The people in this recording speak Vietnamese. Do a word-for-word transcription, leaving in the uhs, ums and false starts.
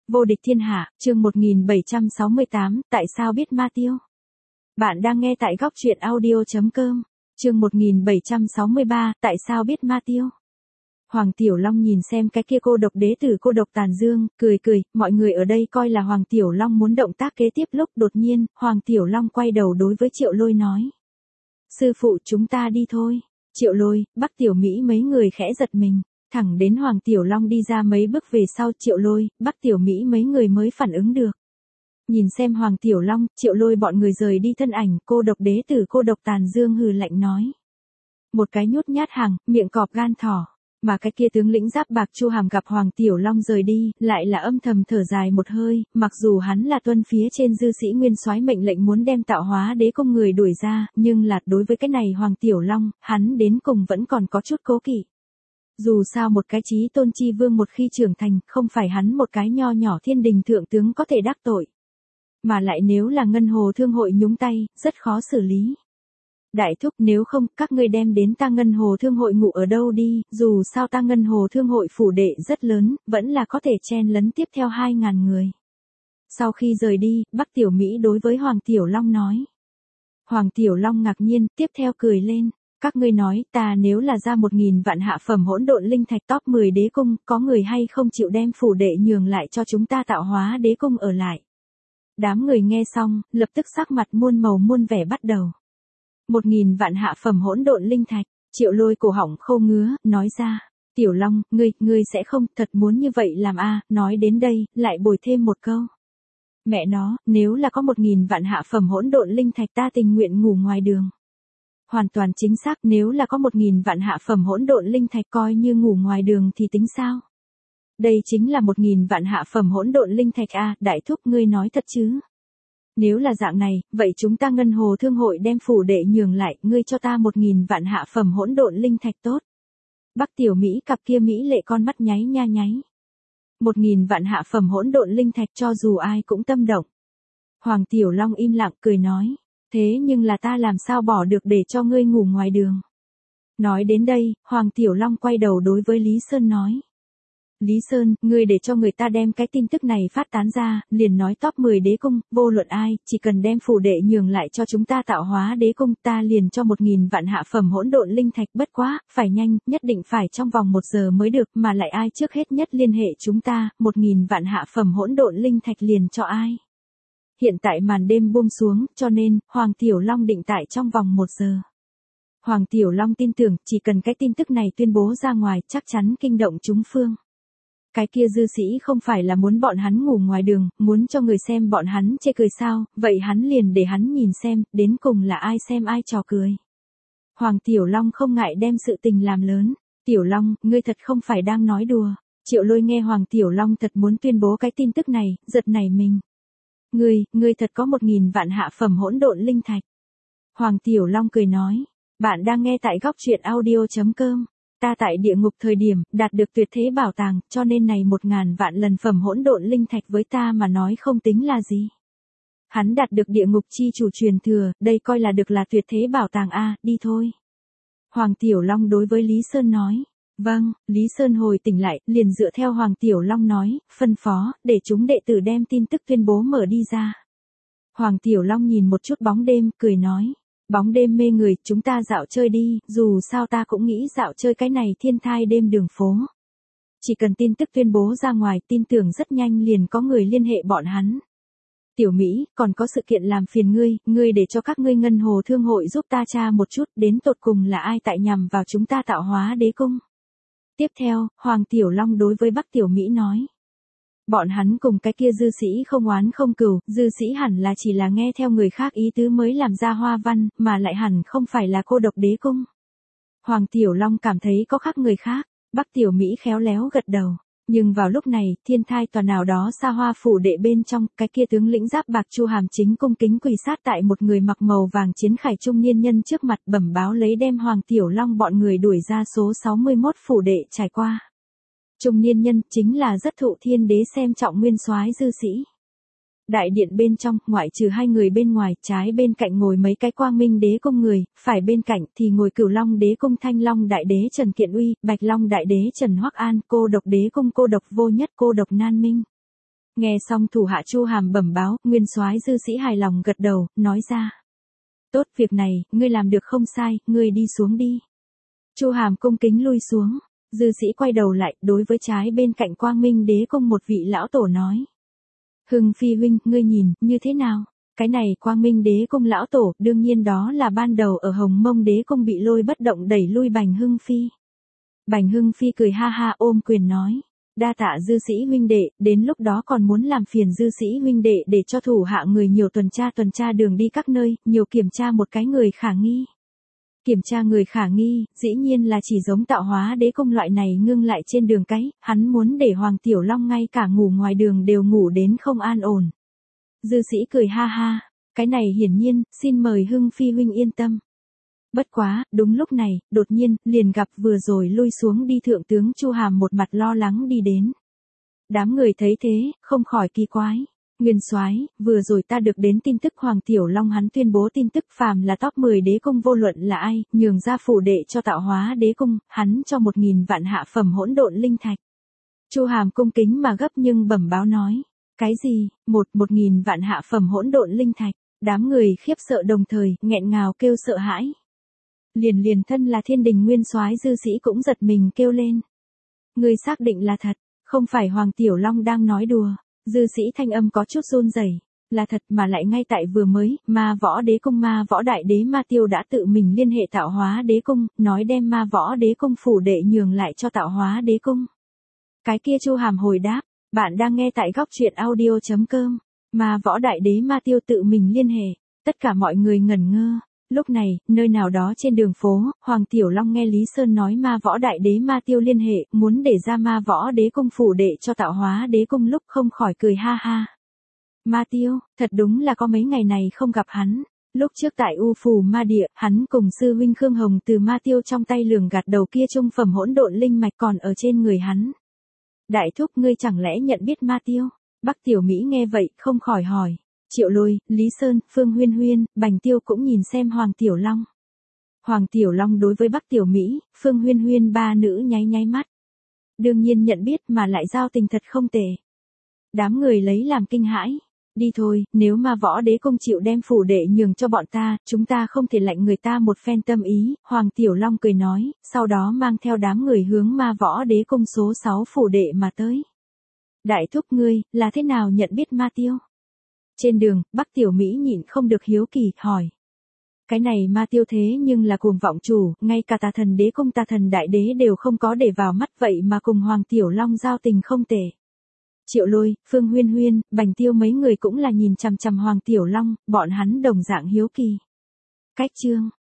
Vô địch thiên hạ, chương một nghìn bảy trăm sáu mươi tám, tại sao biết ma tiêu? Bạn đang nghe tại góc truyện audio chấm com, chương một nghìn bảy trăm sáu mươi ba, tại sao biết ma tiêu? Hoàng Tiểu Long nhìn xem cái kia cô độc đế tử cô độc tàn dương, cười cười, mọi người ở đây coi là Hoàng Tiểu Long muốn động tác kế tiếp lúc đột nhiên, Hoàng Tiểu Long quay đầu đối với Triệu Lôi nói. Sư phụ chúng ta đi thôi. Triệu Lôi, Bắc Tiểu Mỹ mấy người khẽ giật mình. Thẳng đến Hoàng Tiểu Long đi ra mấy bước về sau Triệu Lôi, Bắc Tiểu Mỹ mấy người mới phản ứng được. Nhìn xem Hoàng Tiểu Long, Triệu Lôi bọn người rời đi thân ảnh, cô độc đế tử cô độc tàn dương hừ lạnh nói. Một cái nhút nhát hàng, miệng cọp gan thỏ. Mà cái kia tướng lĩnh giáp bạc Chu Hàm gặp Hoàng Tiểu Long rời đi, lại là âm thầm thở dài một hơi, mặc dù hắn là tuân phía trên dư sĩ nguyên soái mệnh lệnh muốn đem tạo hóa đế công người đuổi ra, nhưng là đối với cái này Hoàng Tiểu Long, hắn đến cùng vẫn còn có chút cố kỵ. Dù sao một cái chí tôn chi vương một khi trưởng thành, không phải hắn một cái nho nhỏ thiên đình thượng tướng có thể đắc tội. Mà lại nếu là ngân hồ thương hội nhúng tay, rất khó xử lý. Đại thúc nếu không, các ngươi đem đến ta ngân hồ thương hội ngủ ở đâu đi, dù sao ta ngân hồ thương hội phủ đệ rất lớn, vẫn là có thể chen lấn tiếp theo hai ngàn người. Sau khi rời đi, Bắc Tiểu Mỹ đối với Hoàng Tiểu Long nói. Hoàng Tiểu Long ngạc nhiên, tiếp theo cười lên. Các ngươi nói, ta nếu là ra một nghìn vạn hạ phẩm hỗn độn linh thạch top mười đế cung, có người hay không chịu đem phủ đệ nhường lại cho chúng ta tạo hóa đế cung ở lại. Đám người nghe xong, lập tức sắc mặt muôn màu muôn vẻ bắt đầu. Một nghìn vạn hạ phẩm hỗn độn linh thạch, Triệu Lôi cổ họng khô ngứa, nói ra. Tiểu Long, ngươi, ngươi sẽ không thật muốn như vậy làm a? À, nói đến đây, lại bồi thêm một câu. Mẹ nó, nếu là có một nghìn vạn hạ phẩm hỗn độn linh thạch ta tình nguyện ngủ ngoài đường. Hoàn toàn chính xác, nếu là có một nghìn vạn hạ phẩm hỗn độn linh thạch coi như ngủ ngoài đường thì tính sao? Đây chính là một nghìn vạn hạ phẩm hỗn độn linh thạch a, à, đại thúc ngươi nói thật chứ? Nếu là dạng này, vậy chúng ta ngân hồ thương hội đem phủ đệ nhường lại, ngươi cho ta một nghìn vạn hạ phẩm hỗn độn linh thạch tốt. Bắc Tiểu Mỹ cặp kia Mỹ lệ con mắt nháy nha nháy. Một nghìn vạn hạ phẩm hỗn độn linh thạch cho dù ai cũng tâm động. Hoàng Tiểu Long im lặng cười nói. Thế nhưng là ta làm sao bỏ được để cho ngươi ngủ ngoài đường. Nói đến đây, Hoàng Tiểu Long quay đầu đối với Lý Sơn nói. Lý Sơn, ngươi để cho người ta đem cái tin tức này phát tán ra, liền nói top mười đế cung, vô luận ai, chỉ cần đem phủ đệ nhường lại cho chúng ta tạo hóa đế cung, ta liền cho một nghìn vạn hạ phẩm hỗn độn linh thạch, bất quá, phải nhanh, nhất định phải trong vòng một giờ mới được, mà lại ai trước hết nhất liên hệ chúng ta, một nghìn vạn hạ phẩm hỗn độn linh thạch liền cho ai. Hiện tại màn đêm buông xuống, cho nên, Hoàng Tiểu Long định tại trong vòng một giờ. Hoàng Tiểu Long tin tưởng, chỉ cần cái tin tức này tuyên bố ra ngoài, chắc chắn kinh động chúng phương. Cái kia dư sĩ không phải là muốn bọn hắn ngủ ngoài đường, muốn cho người xem bọn hắn chê cười sao, vậy hắn liền để hắn nhìn xem, đến cùng là ai xem ai trò cười. Hoàng Tiểu Long không ngại đem sự tình làm lớn. Tiểu Long, ngươi thật không phải đang nói đùa. Triệu Lôi nghe Hoàng Tiểu Long thật muốn tuyên bố cái tin tức này, giật nảy mình. Ngươi, ngươi thật có một nghìn vạn hạ phẩm hỗn độn linh thạch. Hoàng Tiểu Long cười nói. Bạn đang nghe tại góc truyện audio chấm com. Ta tại địa ngục thời điểm, đạt được tuyệt thế bảo tàng, cho nên này một ngàn vạn lần phẩm hỗn độn linh thạch với ta mà nói không tính là gì. Hắn đạt được địa ngục chi chủ truyền thừa, đây coi là được là tuyệt thế bảo tàng a, đi thôi. Hoàng Tiểu Long đối với Lý Sơn nói. Vâng, Lý Sơn hồi tỉnh lại, liền dựa theo Hoàng Tiểu Long nói, phân phó, để chúng đệ tử đem tin tức tuyên bố mở đi ra. Hoàng Tiểu Long nhìn một chút bóng đêm, cười nói. Bóng đêm mê người, chúng ta dạo chơi đi, dù sao ta cũng nghĩ dạo chơi cái này thiên thai đêm đường phố. Chỉ cần tin tức tuyên bố ra ngoài, tin tưởng rất nhanh liền có người liên hệ bọn hắn. Tiểu Mỹ, còn có sự kiện làm phiền ngươi, ngươi để cho các ngươi ngân hồ thương hội giúp ta tra một chút, đến tột cùng là ai tại nhằm vào chúng ta tạo hóa đế cung. Tiếp theo, Hoàng Tiểu Long đối với Bắc Tiểu Mỹ nói. Bọn hắn cùng cái kia dư sĩ không oán không cừu, dư sĩ hẳn là chỉ là nghe theo người khác ý tứ mới làm ra hoa văn, mà lại hẳn không phải là cô độc đế cung. Hoàng Tiểu Long cảm thấy có khác người khác, Bắc Tiểu Mỹ khéo léo gật đầu. Nhưng vào lúc này, thiên thai tòa nào đó xa hoa phủ đệ bên trong, cái kia tướng lĩnh giáp bạc Chu Hàm chính cung kính quỳ sát tại một người mặc màu vàng chiến khải trung niên nhân trước mặt bẩm báo lấy đem Hoàng Tiểu Long bọn người đuổi ra số sáu mươi mốt phủ đệ trải qua. Trung niên nhân chính là rất thụ thiên đế xem trọng nguyên soái dư sĩ. Đại điện bên trong, ngoại trừ hai người bên ngoài, trái bên cạnh ngồi mấy cái quang minh đế cung người, phải bên cạnh thì ngồi Cửu Long đế cung Thanh Long đại đế Trần Kiện Uy, Bạch Long đại đế Trần Hoắc An, cô độc đế cung cô độc vô nhất cô độc Nan Minh. Nghe xong thủ hạ Chu Hàm bẩm báo, nguyên soái dư sĩ hài lòng gật đầu, nói ra. Tốt, việc này, ngươi làm được không sai, ngươi đi xuống đi. Chu Hàm cung kính lui xuống, dư sĩ quay đầu lại, đối với trái bên cạnh Quang Minh Đế cung một vị lão tổ nói. Hưng Phi huynh, ngươi nhìn, như thế nào? Cái này Quang Minh Đế cung lão tổ, đương nhiên đó là ban đầu ở Hồng Mông Đế cung bị lôi bất động đẩy lui Bành Hưng Phi. Bành Hưng Phi cười ha ha ôm quyền nói. Đa tạ dư sĩ huynh đệ, đến lúc đó còn muốn làm phiền dư sĩ huynh đệ để cho thủ hạ người nhiều tuần tra tuần tra đường đi các nơi, nhiều kiểm tra một cái người khả nghi. Kiểm tra người khả nghi, dĩ nhiên là chỉ giống Tạo Hóa Đế cung loại này ngưng lại trên đường cái, hắn muốn để Hoàng Tiểu Long ngay cả ngủ ngoài đường đều ngủ đến không an ổn. Dư sĩ cười ha ha, cái này hiển nhiên, xin mời Hưng Phi huynh yên tâm. Bất quá, đúng lúc này, đột nhiên, liền gặp vừa rồi lui xuống đi thượng tướng Chu Hàm một mặt lo lắng đi đến. Đám người thấy thế, không khỏi kỳ quái. Nguyên soái, vừa rồi ta được đến tin tức Hoàng Tiểu Long hắn tuyên bố tin tức phàm là top mười đế cung vô luận là ai, nhường ra phủ đệ cho Tạo Hóa Đế cung, hắn cho một nghìn vạn hạ phẩm hỗn độn linh thạch. Chu Hàm cung kính mà gấp nhưng bẩm báo nói. Cái gì, một, một nghìn vạn hạ phẩm hỗn độn linh thạch, đám người khiếp sợ đồng thời, nghẹn ngào kêu sợ hãi. Liền liền thân là thiên đình nguyên soái dư sĩ cũng giật mình kêu lên. Ngươi xác định là thật, không phải Hoàng Tiểu Long đang nói đùa, dư sĩ thanh âm có chút run rẩy, là thật mà lại ngay tại vừa mới, Ma Võ Đế cung Ma Võ Đại Đế Ma Tiêu đã tự mình liên hệ Tạo Hóa Đế cung, nói đem Ma Võ Đế cung phủ đệ nhường lại cho Tạo Hóa Đế cung. Cái kia Chu Hàm hồi đáp, bạn đang nghe tại góc truyện audio chấm com, Ma Võ Đại Đế Ma Tiêu tự mình liên hệ, tất cả mọi người ngẩn ngơ. Lúc này, nơi nào đó trên đường phố, Hoàng Tiểu Long nghe Lý Sơn nói Ma Võ Đại Đế Ma Tiêu liên hệ, muốn để ra Ma Võ Đế cung phủ đệ cho Tạo Hóa Đế cung lúc không khỏi cười ha ha. Ma Tiêu, thật đúng là có mấy ngày này không gặp hắn. Lúc trước tại U Phù Ma Địa, hắn cùng sư huynh Khương Hồng từ Ma Tiêu trong tay lường gạt đầu kia trung phẩm hỗn độn linh mạch còn ở trên người hắn. Đại thúc ngươi chẳng lẽ nhận biết Ma Tiêu? Bắc Tiểu Mỹ nghe vậy, không khỏi hỏi. Triệu Lôi, Lý Sơn, Phương Huyên Huyên, Bành Tiêu cũng nhìn xem Hoàng Tiểu Long. Hoàng Tiểu Long đối với Bắc Tiểu Mỹ, Phương Huyên Huyên ba nữ nháy nháy mắt. Đương nhiên nhận biết mà lại giao tình thật không tệ. Đám người lấy làm kinh hãi. Đi thôi, nếu Ma Võ Đế cung chịu đem phủ đệ nhường cho bọn ta, chúng ta không thể lạnh người ta một phen tâm ý, Hoàng Tiểu Long cười nói, sau đó mang theo đám người hướng Ma Võ Đế cung số sáu phủ đệ mà tới. Đại thúc ngươi, là thế nào nhận biết Ma Tiêu? Trên đường, Bắc Tiểu Mỹ nhịn không được hiếu kỳ, hỏi. Cái này Ma Tiêu thế nhưng là cuồng vọng chủ, ngay cả Tà Thần Đế cung Tà Thần Đại Đế đều không có để vào mắt vậy mà cùng Hoàng Tiểu Long giao tình không tệ. Triệu Lôi, Phương Huyên Huyên, Bành Tiêu mấy người cũng là nhìn chằm chằm Hoàng Tiểu Long, bọn hắn đồng dạng hiếu kỳ. Cách chương,